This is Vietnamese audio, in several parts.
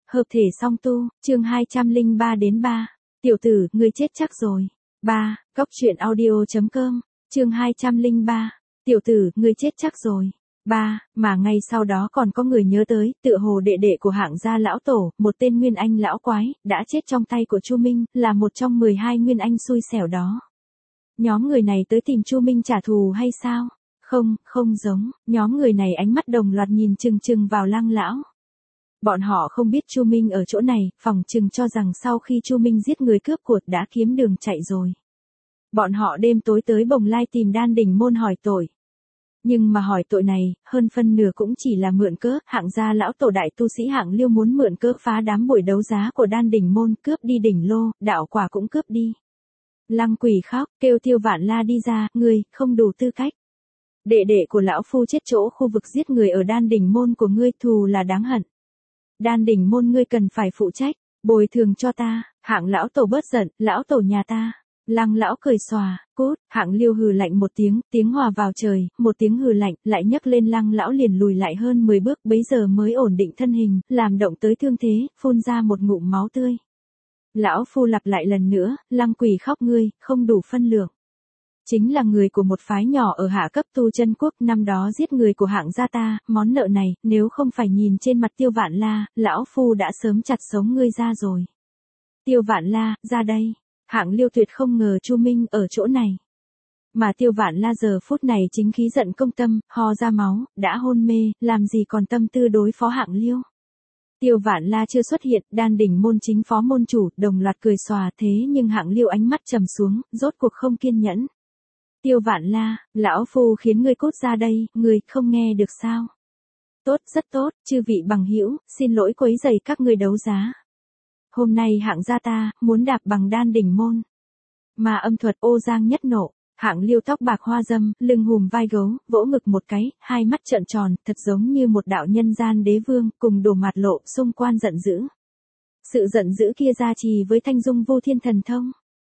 Hợp thể song tu, chương 203 đến 3. Tiểu tử, ngươi chết chắc rồi. 3. Cóc truyện audio.com, chương 203. Tiểu tử, ngươi chết chắc rồi. 3. Mà ngay sau đó còn có người nhớ tới, tựa hồ đệ đệ của hạng gia lão tổ, một tên Nguyên Anh lão quái, đã chết trong tay của Chu Minh, là một trong 12 Nguyên Anh xui xẻo đó. Nhóm người này tới tìm Chu Minh trả thù hay sao? Không giống, nhóm người này ánh mắt đồng loạt nhìn chừng chừng vào Lăng lão. Bọn họ không biết Chu Minh ở chỗ này, phỏng chừng cho rằng sau khi Chu Minh giết người cướp của đã kiếm đường chạy rồi. Bọn họ đêm tối tới Bồng Lai tìm Đan Đỉnh môn hỏi tội. Nhưng mà hỏi tội này, hơn phân nửa cũng chỉ là mượn cớ, hạng gia lão tổ đại tu sĩ Hạng Liêu muốn mượn cớ phá đám buổi đấu giá của Đan Đỉnh môn, cướp đi đỉnh lô, đạo quả cũng cướp đi. Lăng Quỷ khóc, kêu Tiêu Vạn La đi ra, ngươi, không đủ tư cách. Đệ đệ của lão phu chết chỗ khu vực giết người ở Đan Đỉnh môn của ngươi, thù là đáng hận. Đan Đỉnh môn ngươi cần phải phụ trách, bồi thường cho ta. Hạng lão tổ bớt giận, lão tổ nhà ta. Lăng lão cười xòa, cút. Hạng Liêu hừ lạnh một tiếng, tiếng hòa vào trời, một tiếng hừ lạnh, lại nhấc lên Lăng lão liền lùi lại hơn 10 bước, bấy giờ mới ổn định thân hình, làm động tới thương thế, phun ra một ngụm máu tươi. Lão phu lặp lại lần nữa, Lăng Quỷ khóc, ngươi, không đủ phân lượng. Chính là người của một phái nhỏ ở hạ cấp tu chân quốc, năm đó giết người của hạng gia ta, món nợ này, nếu không phải nhìn trên mặt Tiêu Vạn La, lão phu đã sớm chặt sống ngươi ra rồi. Tiêu Vạn La, ra đây. Hạng Liêu tuyệt không ngờ Chu Minh ở chỗ này. Mà Tiêu Vạn La giờ phút này chính khí giận công tâm, ho ra máu, đã hôn mê, làm gì còn tâm tư đối phó Hạng Liêu. Tiêu Vạn La chưa xuất hiện, Đan Đỉnh môn chính phó môn chủ, đồng loạt cười xòa, thế nhưng Hạng Liêu ánh mắt trầm xuống, rốt cuộc không kiên nhẫn. Tiêu Vạn La, lão phu khiến ngươi cút ra đây, ngươi không nghe được sao? Tốt, rất tốt, chư vị bằng hữu, xin lỗi quấy rầy các ngươi đấu giá. Hôm nay hạng gia ta muốn đạp bằng Đan Đỉnh môn. Mà âm thuật ô giang nhất nộ, Hạng Liêu tóc bạc hoa dâm, lưng hùm vai gấu, vỗ ngực một cái, hai mắt trợn tròn, thật giống như một đạo nhân gian đế vương, cùng đổ mặt lộ, xung quan giận dữ. Sự giận dữ kia gia trì với thanh dung vô thiên thần thông.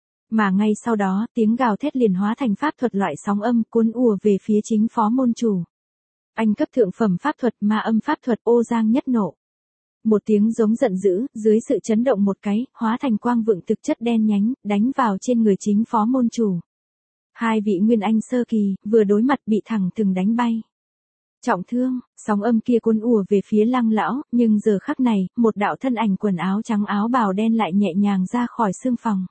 Mà ngay sau đó, tiếng gào thét liền hóa thành pháp thuật loại sóng âm cuốn ùa về phía chính phó môn chủ. Anh cấp thượng phẩm pháp thuật, ma âm pháp thuật ô giang nhất nộ. Một tiếng giống giận dữ, dưới sự chấn động một cái, hóa thành quang vượng thực chất đen nhánh, đánh vào trên người chính phó môn chủ. Hai vị Nguyên Anh sơ kỳ, vừa đối mặt bị thẳng thừng đánh bay. Trọng thương, sóng âm kia cuốn ùa về phía Lăng lão, nhưng giờ khắc này, một đạo thân ảnh quần áo trắng áo bào đen lại nhẹ nhàng ra khỏi xương phòng.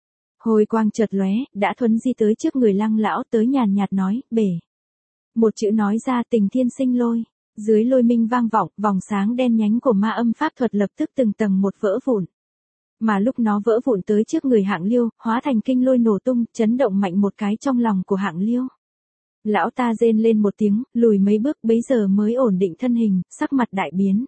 Hồi quang chợt lóe, đã thuấn di tới trước người Lăng lão, tới nhàn nhạt nói, bể. Một chữ nói ra, tình thiên sinh lôi. Dưới lôi minh vang vọng, vòng sáng đen nhánh của ma âm pháp thuật lập tức từng tầng một vỡ vụn. Mà lúc nó vỡ vụn tới trước người Hạng Liêu, hóa thành kinh lôi nổ tung, chấn động mạnh một cái trong lòng của Hạng Liêu. Lão ta rên lên một tiếng, lùi mấy bước, bấy giờ mới ổn định thân hình, sắc mặt đại biến.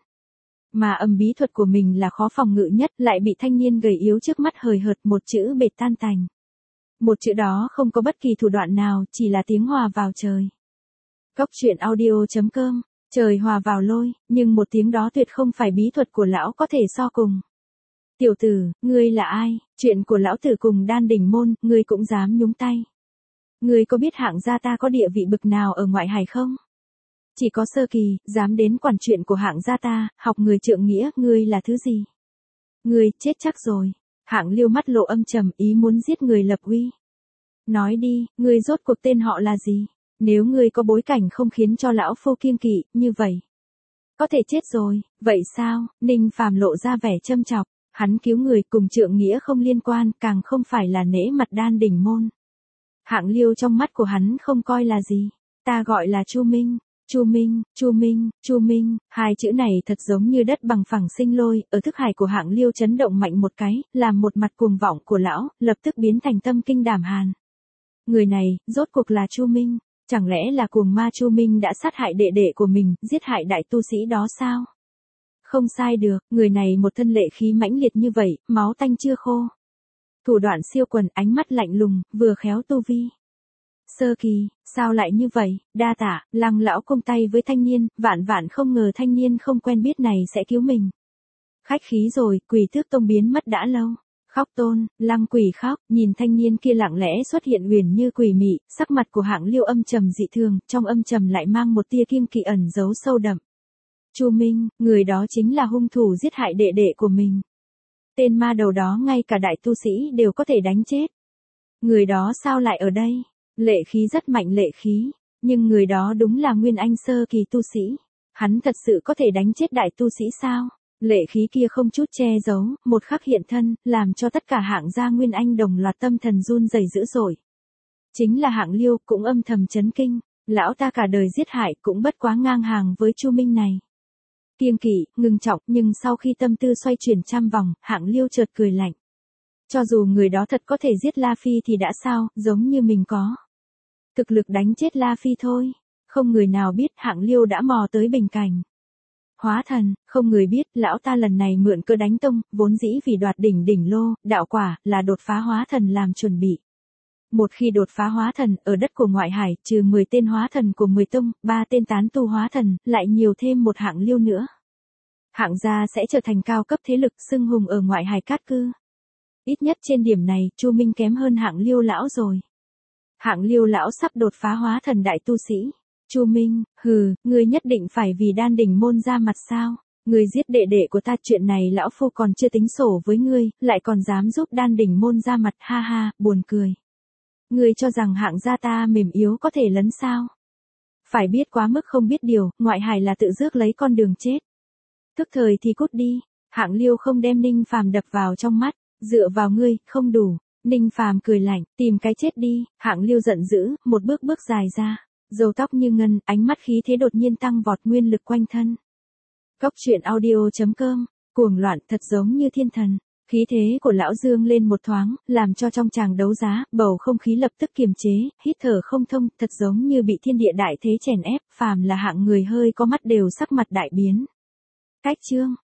Mà âm bí thuật của mình là khó phòng ngự nhất, lại bị thanh niên gầy yếu trước mắt hời hợt một chữ bệt tan tành. Một chữ đó không có bất kỳ thủ đoạn nào, chỉ là tiếng hòa vào trời. Cóc truyện audio.com, trời hòa vào lôi, nhưng một tiếng đó tuyệt không phải bí thuật của lão có thể so cùng. Tiểu tử, ngươi là ai? Chuyện của lão tử cùng Đan Đỉnh môn, ngươi cũng dám nhúng tay. Ngươi có biết hạng gia ta có địa vị bực nào ở ngoại hải không? Chỉ có sơ kỳ, dám đến quản chuyện của hạng gia ta, học người trượng nghĩa, ngươi là thứ gì? Ngươi, chết chắc rồi. Hạng Liêu mắt lộ âm trầm, ý muốn giết người lập uy. Nói đi, ngươi rốt cuộc tên họ là gì? Nếu ngươi có bối cảnh không khiến cho lão phu kiêng kỵ, như vậy. Có thể chết rồi, vậy sao? Ninh Phàm lộ ra vẻ châm chọc, hắn cứu người cùng trượng nghĩa không liên quan, càng không phải là nể mặt Đan Đỉnh môn. Hạng Liêu trong mắt của hắn không coi là gì, ta gọi là Chu Minh. Chu Minh, Chu Minh, Chu Minh, hai chữ này thật giống như đất bằng phẳng sinh lôi, ở thức hải của Hạng Liêu chấn động mạnh một cái, làm một mặt cuồng vọng của lão, lập tức biến thành tâm kinh đảm hàn. Người này, rốt cuộc là Chu Minh, chẳng lẽ là cuồng ma Chu Minh đã sát hại đệ đệ của mình, giết hại đại tu sĩ đó sao? Không sai được, người này một thân lệ khí mãnh liệt như vậy, máu tanh chưa khô. Thủ đoạn siêu quần, ánh mắt lạnh lùng, vừa khéo tu vi. Sơ kỳ, sao lại như vậy? Đa tạ, Lăng lão cung tay với thanh niên, vạn không ngờ thanh niên không quen biết này sẽ cứu mình. Khách khí rồi, Quỷ Tước tông biến mất đã lâu. Khóc tôn, Lăng Quỷ khóc, nhìn thanh niên kia lặng lẽ xuất hiện uyển như quỷ mị, sắc mặt của Hạng Liêu âm trầm dị thường, trong âm trầm lại mang một tia kiêng kỵ ẩn giấu sâu đậm. Chu Minh, người đó chính là hung thủ giết hại đệ đệ của mình. Tên ma đầu đó ngay cả đại tu sĩ đều có thể đánh chết. Người đó sao lại ở đây? Lệ khí rất mạnh lệ khí, nhưng người đó đúng là Nguyên Anh sơ kỳ tu sĩ. Hắn thật sự có thể đánh chết đại tu sĩ sao? Lệ khí kia không chút che giấu, một khắc hiện thân, làm cho tất cả hạng gia Nguyên Anh đồng loạt tâm thần run rẩy dữ dội. Chính là Hạng Liêu cũng âm thầm chấn kinh, lão ta cả đời giết hại cũng bất quá ngang hàng với Chu Minh này. Kiêng kỵ, ngưng trọng, nhưng sau khi tâm tư xoay chuyển trăm vòng, Hạng Liêu chợt cười lạnh. Cho dù người đó thật có thể giết La Phi thì đã sao, giống như mình có thực lực đánh chết La Phi thôi. Không người nào biết Hạng Liêu đã mò tới bình cảnh. Hóa thần, không người biết, lão ta lần này mượn cơ đánh tông, vốn dĩ vì đoạt đỉnh lô, đạo quả, là đột phá hóa thần làm chuẩn bị. Một khi đột phá hóa thần, ở đất của ngoại hải, trừ 10 tên hóa thần của 10 tông, 3 tên tán tu hóa thần, lại nhiều thêm một Hạng Liêu nữa. Hạng gia sẽ trở thành cao cấp thế lực xưng hùng ở ngoại hải cát cư. Ít nhất trên điểm này, Chu Minh kém hơn Hạng Liêu lão rồi. Hạng Liêu lão sắp đột phá hóa thần đại tu sĩ. Chu Minh, hừ, ngươi nhất định phải vì đan đỉnh môn ra mặt sao? Ngươi giết đệ đệ của ta, chuyện này lão phu còn chưa tính sổ với ngươi, lại còn dám giúp đan đỉnh môn ra mặt, ha ha, buồn cười. Ngươi cho rằng Hạng gia ta mềm yếu có thể lấn sao? Phải biết quá mức không biết điều, ngoại hải là tự rước lấy con đường chết. Thức thời thì cút đi. Hạng Liêu không đem Ninh Phàm đập vào trong mắt, dựa vào ngươi, không đủ. Ninh Phàm cười lạnh, tìm cái chết đi. Hạng Liêu giận dữ, một bước dài ra, râu tóc như ngân, ánh mắt khí thế đột nhiên tăng vọt, nguyên lực quanh thân. Cốc truyện audio.com, cuồng loạn thật giống như thiên thần. Khí thế của lão Dương lên một thoáng, làm cho trong tràng đấu giá, bầu không khí lập tức kiềm chế, hít thở không thông, thật giống như bị thiên địa đại thế chèn ép, phàm là hạng người hơi có mắt đều sắc mặt đại biến. Cách chương